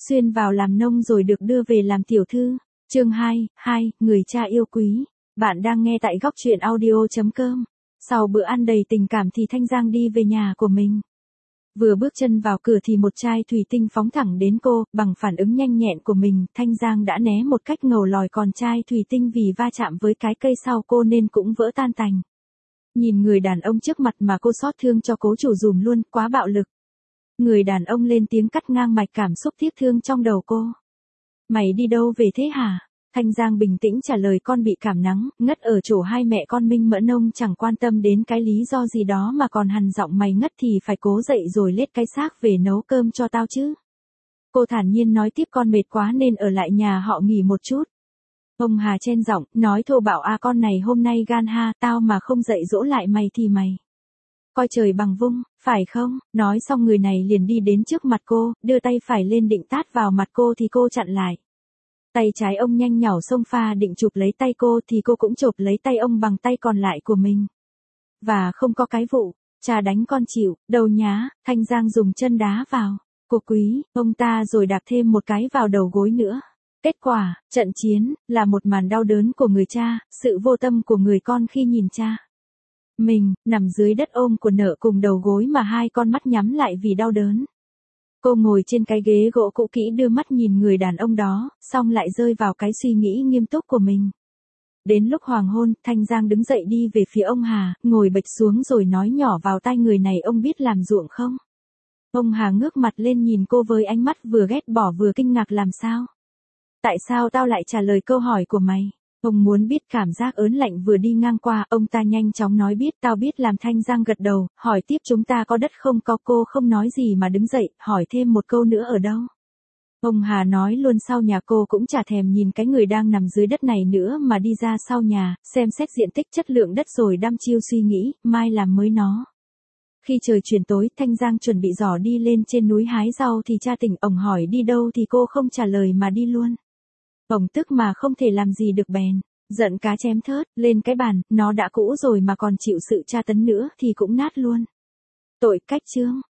xuyên vào làm nông rồi được đưa về làm tiểu thư. Chương 2, người cha yêu quý. Bạn đang nghe tại góc truyện audio.com. Sau bữa ăn đầy tình cảm thì Thanh Giang đi về nhà của mình. Vừa bước chân vào cửa thì một chai thủy tinh phóng thẳng đến cô, bằng phản ứng nhanh nhẹn của mình, Thanh Giang đã né một cách ngầu lòi, còn chai thủy tinh vì va chạm với cái cây sau cô nên cũng vỡ tan tành. Nhìn người đàn ông trước mặt mà cô xót thương cho cố chủ dùm luôn, quá bạo lực. Người đàn ông lên tiếng cắt ngang mạch cảm xúc tiếc thương trong đầu cô. Mày đi đâu về thế hả? Thanh Giang bình tĩnh trả lời, con bị cảm nắng, ngất ở chỗ hai mẹ con Minh Mẫn. Ông chẳng quan tâm đến cái lý do gì đó mà còn hằn giọng, mày ngất thì phải cố dậy rồi lết cái xác về nấu cơm cho tao chứ. Cô thản nhiên nói tiếp, con mệt quá nên ở lại nhà họ nghỉ một chút. Ông Hà chen giọng, nói thô bạo, con này hôm nay gan ha, tao mà không dậy dỗ lại mày thì mày coi trời bằng vung, phải không? Nói xong người này liền đi đến trước mặt cô, đưa tay phải lên định tát vào mặt cô thì cô chặn lại. Tay trái ông nhanh nhảu xông pha định chụp lấy tay cô thì cô cũng chộp lấy tay ông bằng tay còn lại của mình. Và không có cái vụ, cha đánh con chịu, đầu nhá, Thanh Giang dùng chân đá vào cô quý, ông ta rồi đạp thêm một cái vào đầu gối nữa. Kết quả, trận chiến, là một màn đau đớn của người cha, sự vô tâm của người con khi nhìn cha mình nằm dưới đất ôm của nợ cùng đầu gối mà hai con mắt nhắm lại vì đau đớn. Cô ngồi trên cái ghế gỗ cũ kỹ đưa mắt nhìn người đàn ông đó, xong lại rơi vào cái suy nghĩ nghiêm túc của mình. Đến lúc hoàng hôn, Thanh Giang đứng dậy đi về phía ông Hà, ngồi bệch xuống rồi nói nhỏ vào tai người này, ông biết làm ruộng không? Ông Hà ngước mặt lên nhìn cô với ánh mắt vừa ghét bỏ vừa kinh ngạc, làm sao? Tại sao tao lại trả lời câu hỏi của mày? Ông muốn biết cảm giác ớn lạnh vừa đi ngang qua, ông ta nhanh chóng nói biết, tao biết làm. Thanh Giang gật đầu, hỏi tiếp, chúng ta có đất không? Có. Cô không nói gì mà đứng dậy, hỏi thêm một câu nữa, ở đâu? Ông Hà nói luôn, sau nhà. Cô cũng chả thèm nhìn cái người đang nằm dưới đất này nữa mà đi ra sau nhà, xem xét diện tích chất lượng đất rồi đăm chiêu suy nghĩ, mai làm mới nó. Khi trời chuyển tối, Thanh Giang chuẩn bị giỏ đi lên trên núi hái rau thì cha tỉnh, ổng hỏi đi đâu thì cô không trả lời mà đi luôn. Ổng tức mà không thể làm gì được bèn giận cá chém thớt lên cái bàn, nó đã cũ rồi mà còn chịu sự tra tấn nữa thì cũng nát luôn. Tội cách chương.